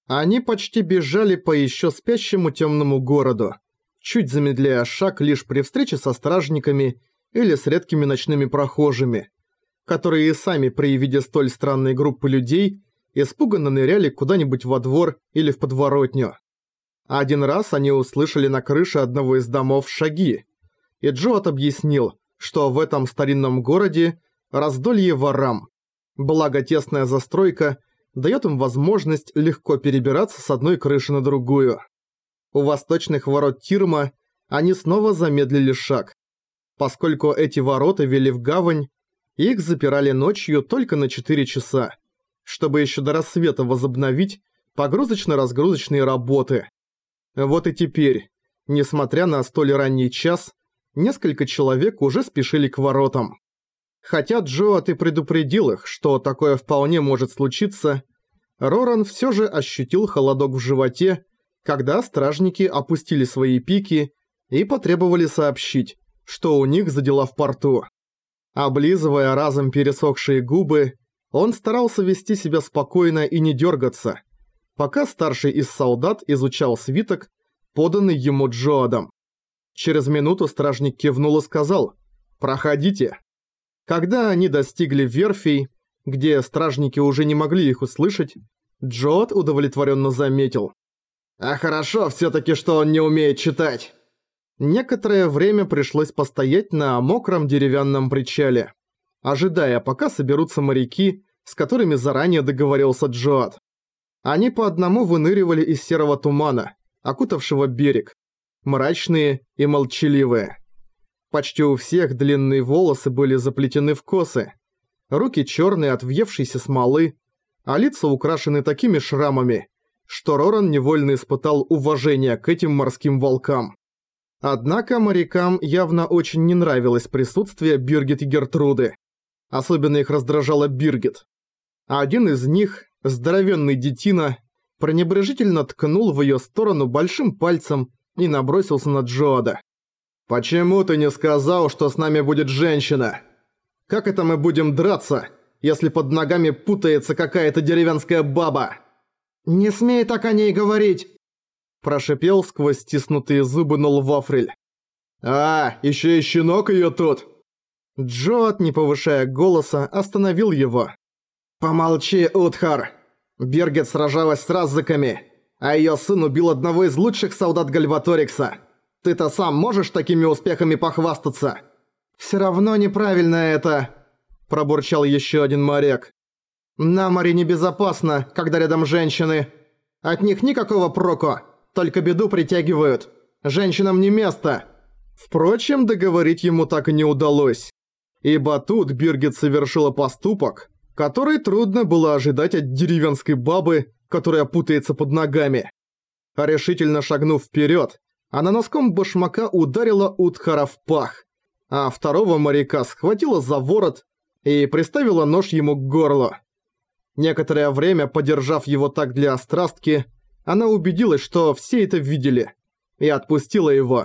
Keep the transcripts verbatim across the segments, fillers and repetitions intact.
Они почти бежали по еще спящему темному городу, чуть замедляя шаг лишь при встрече со стражниками или с редкими ночными прохожими, которые и сами при виде столь странной группы людей испуганно ныряли куда-нибудь во двор или в подворотню. Один раз они услышали на крыше одного из домов шаги, и Джоат объяснил, что в этом старинном городе раздолье ворам, благо тесная застройка дает им возможность легко перебираться с одной крыши на другую. У восточных ворот Тирма они снова замедлили шаг. Поскольку эти ворота вели в гавань, их запирали ночью только на четыре часа, чтобы еще до рассвета возобновить погрузочно-разгрузочные работы. Вот и теперь, несмотря на столь ранний час, несколько человек уже спешили к воротам. Хотя Джоат и предупредил их, что такое вполне может случиться, Роран все же ощутил холодок в животе, когда стражники опустили свои пики и потребовали сообщить, что у них за дела в порту. Облизывая разом пересохшие губы, он старался вести себя спокойно и не дергаться, пока старший из солдат изучал свиток, поданный ему Джоадом. Через минуту стражник кивнул и сказал «Проходите». Когда они достигли верфей, где стражники уже не могли их услышать, Джоат удовлетворенно заметил: «А хорошо все-таки, что он не умеет читать». Некоторое время пришлось постоять на мокром деревянном причале, ожидая, пока соберутся моряки, с которыми заранее договорился Джоат. Они по одному выныривали из серого тумана, окутавшего берег, мрачные и молчаливые. Почти у всех длинные волосы были заплетены в косы, руки черные от въевшейся смолы, а лица украшены такими шрамами, что Роран невольно испытал уважение к этим морским волкам. Однако морякам явно очень не нравилось присутствие Биргит и Гертруды. Особенно их раздражала Биргит. Один из них, здоровенный детина, пренебрежительно ткнул в ее сторону большим пальцем и набросился на Джоада. «Почему ты не сказал, что с нами будет женщина? Как это мы будем драться, если под ногами путается какая-то деревенская баба?» «Не смей так о ней говорить!» Прошипел сквозь стиснутые зубы Нолвафрель. «А, еще и щенок ее тут!» Джоат, не повышая голоса, остановил его. «Помолчи, Утхар! Биргит сражалась с раззыками, а ее сын убил одного из лучших солдат Гальбаторикса. Ты-то сам можешь такими успехами похвастаться?» «Все равно неправильно это!» Пробурчал еще один моряк. «На море небезопасно, когда рядом женщины. От них никакого проку, только беду притягивают. Женщинам не место». Впрочем, договорить ему так и не удалось, ибо тут Биргит совершила поступок, который трудно было ожидать от деревенской бабы, которая путается под ногами. Решительно шагнув вперед, она носком башмака ударила Утхара в пах, а второго моряка схватила за ворот и приставила нож ему к горлу. Некоторое время, подержав его так для острастки, она убедилась, что все это видели, и отпустила его.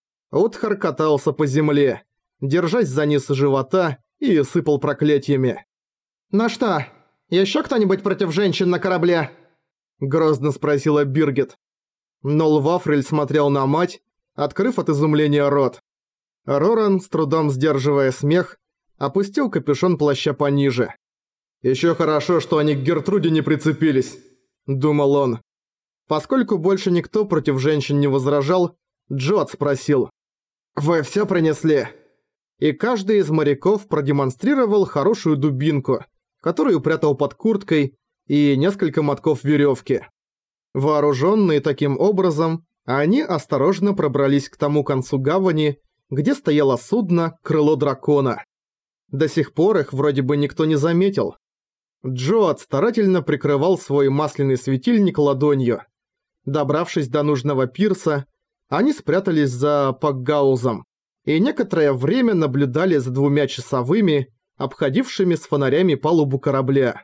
Утхар катался по земле, держась за низ живота, и сыпал проклятиями. «Ну что, еще кто-нибудь против женщин на корабле?» – грозно спросила Биргит. Нолвафрель смотрел на мать, открыв от изумления рот. Роран, с трудом сдерживая смех, опустил капюшон плаща пониже. «Ещё хорошо, что они к Гертруде не прицепились», – думал он. Поскольку больше никто против женщин не возражал, Джоат спросил: «Вы всё принесли?» И каждый из моряков продемонстрировал хорошую дубинку, которую прятал под курткой, и несколько мотков верёвки. Вооружённые таким образом, они осторожно пробрались к тому концу гавани, где стояло судно «Крыло дракона». До сих пор их вроде бы никто не заметил. Джоат старательно прикрывал свой масляный светильник ладонью. Добравшись до нужного пирса, они спрятались за пакгаузом и некоторое время наблюдали за двумя часовыми, обходившими с фонарями палубу корабля.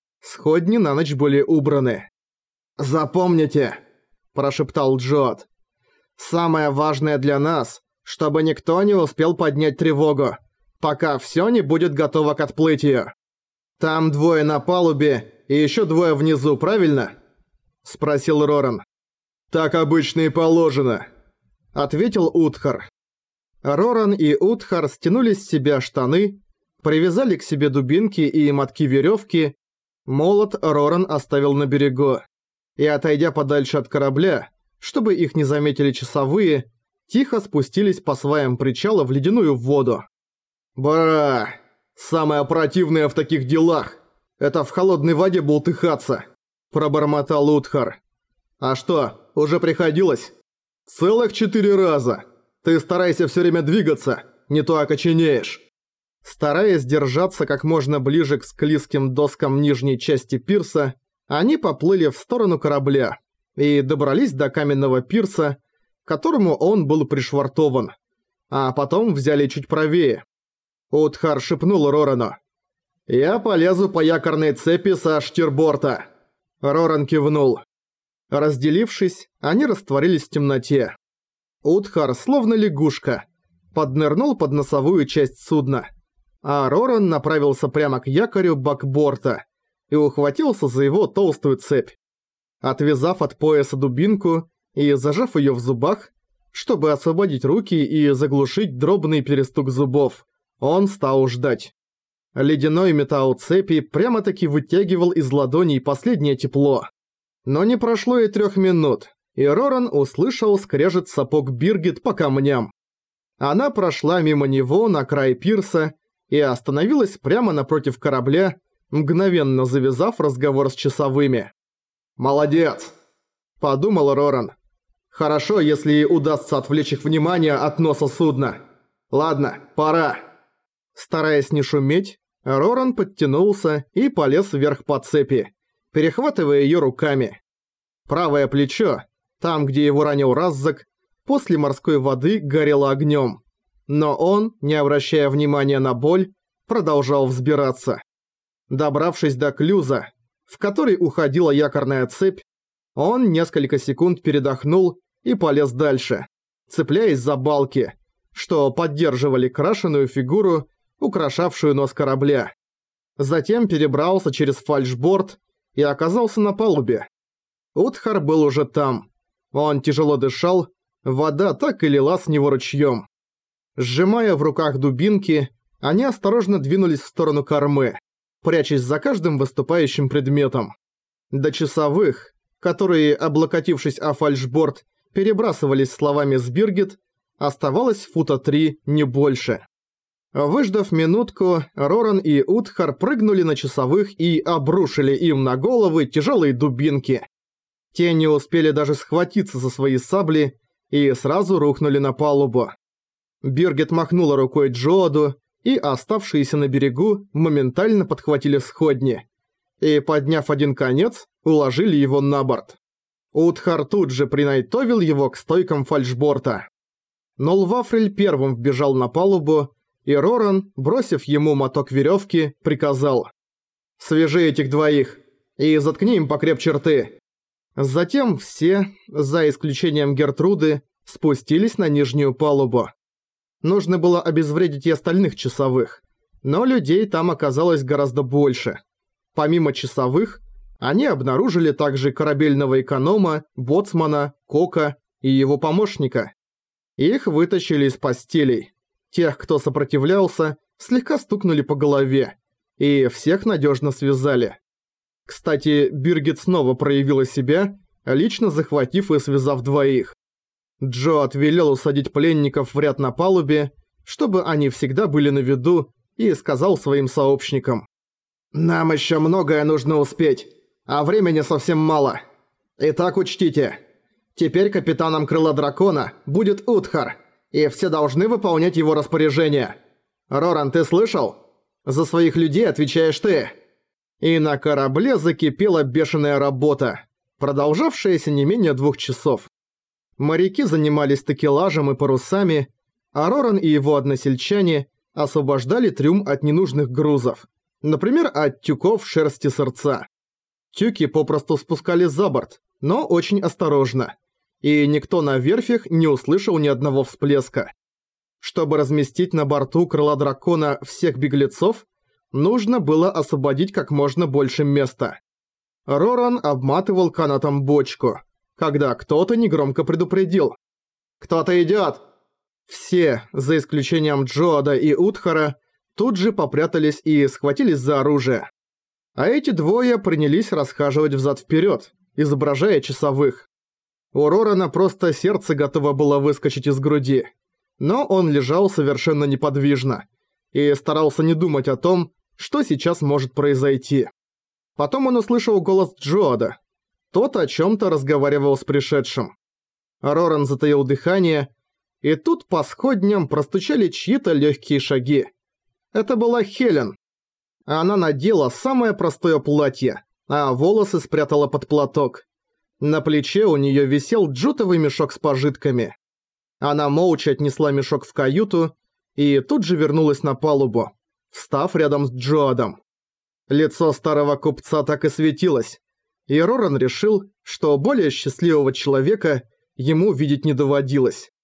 Сходни на ночь были убраны. «Запомните», – прошептал Джоат, – «самое важное для нас, чтобы никто не успел поднять тревогу, пока всё не будет готово к отплытию. Там двое на палубе и ещё двое внизу, правильно?» спросил Роран. «Так обычно и положено», — ответил Утхар. Роран и Утхар стянули с себя штаны, привязали к себе дубинки и мотки веревки. Молот Роран оставил на берегу. И, отойдя подальше от корабля, чтобы их не заметили часовые, тихо спустились по сваям причала в ледяную воду. «Бра! Самое противное в таких делах — это в холодной воде бултыхаться», — пробормотал Утхар. «А что, уже приходилось?» «Целых четыре раза. Ты старайся все время двигаться, не то окоченеешь». Стараясь держаться как можно ближе к склизким доскам нижней части пирса, они поплыли в сторону корабля и добрались до каменного пирса, к которому он был пришвартован, а потом взяли чуть правее. Утхар шепнул Рорану: «Я полезу по якорной цепи со штирборта». Роран кивнул. Разделившись, они растворились в темноте. Утхар, словно лягушка, поднырнул под носовую часть судна, а Роран направился прямо к якорю бакборта и ухватился за его толстую цепь. Отвязав от пояса дубинку и зажав её в зубах, чтобы освободить руки и заглушить дробный перестук зубов, он стал ждать. Ледяной металл цепи прямо-таки вытягивал из ладоней последнее тепло. Но не прошло и трёх минут, и Роран услышал скрежет сапог Биргит по камням. Она прошла мимо него на край пирса и остановилась прямо напротив корабля, мгновенно завязав разговор с часовыми. «Молодец!» – подумал Роран. «Хорошо, если удастся отвлечь их внимание от носа судна. Ладно, пора». Стараясь не шуметь, Роран подтянулся и полез вверх по цепи, перехватывая её руками. Правое плечо, там, где его ранил Раззак, после морской воды горело огнём. Но он, не обращая внимания на боль, продолжал взбираться. Добравшись до клюза, в который уходила якорная цепь, он несколько секунд передохнул и полез дальше, цепляясь за балки, что поддерживали крашеную фигуру, украшавшую нос корабля. Затем перебрался через фальшборд и оказался на палубе. Утхар был уже там. Он тяжело дышал, вода так и лила с него ручьем. Сжимая в руках дубинки, они осторожно двинулись в сторону кормы, прячась за каждым выступающим предметом. До часовых, которые, облокотившись о фальшборд, перебрасывались словами с Биргит, оставалось фута три, не больше. Выждав минутку, Роран и Утхар прыгнули на часовых и обрушили им на головы тяжелые дубинки. Те не успели даже схватиться за свои сабли и сразу рухнули на палубу. Биргит махнула рукой Джоаду, и оставшиеся на берегу моментально подхватили сходни и, подняв один конец, уложили его на борт. Утхар тут же принайтовил его к стойкам фальшборта. Нолвафрель первым вбежал на палубу, и Роран, бросив ему моток веревки, приказал: «Свяжи этих двоих и заткни им покрепче рты». Затем все, за исключением Гертруды, спустились на нижнюю палубу. Нужно было обезвредить и остальных часовых, но людей там оказалось гораздо больше. Помимо часовых, они обнаружили также корабельного эконома, боцмана, кока и его помощника. Их вытащили из постелей. Тех, кто сопротивлялся, слегка стукнули по голове, и всех надежно связали. Кстати, Биргит снова проявила себя, лично захватив и связав двоих. Джо отвелел усадить пленников в ряд на палубе, чтобы они всегда были на виду, и сказал своим сообщникам: «Нам еще многое нужно успеть, а времени совсем мало. Итак, учтите, теперь капитаном крыла дракона будет Утхар, и все должны выполнять его распоряжения. Роран, ты слышал? За своих людей отвечаешь ты». И на корабле закипела бешеная работа, продолжавшаяся не менее двух часов. Моряки занимались такелажем и парусами, а Роран и его односельчане освобождали трюм от ненужных грузов, например, от тюков шерсти сырца. Тюки попросту спускали за борт, но очень осторожно, и никто на верфях не услышал ни одного всплеска. Чтобы разместить на борту крыла дракона всех беглецов, нужно было освободить как можно больше места. Роран обматывал канатом бочку, когда кто-то негромко предупредил: «Кто-то идёт!» Все, за исключением Джоада и Утхара, тут же попрятались и схватились за оружие. А эти двое принялись расхаживать взад-вперёд, изображая часовых. У Рорана просто сердце готово было выскочить из груди. Но он лежал совершенно неподвижно и старался не думать о том, что сейчас может произойти. Потом он услышал голос Джоада. Тот о чём-то разговаривал с пришедшим. Роран затаил дыхание, и тут по сходням простучали чьи-то легкие шаги. Это была Хелен. Она надела самое простое платье, а волосы спрятала под платок. На плече у неё висел джутовый мешок с пожитками. Она молча отнесла мешок в каюту и тут же вернулась на палубу, встав рядом с Джоадом. Лицо старого купца так и светилось, и Роран решил, что более счастливого человека ему видеть не доводилось.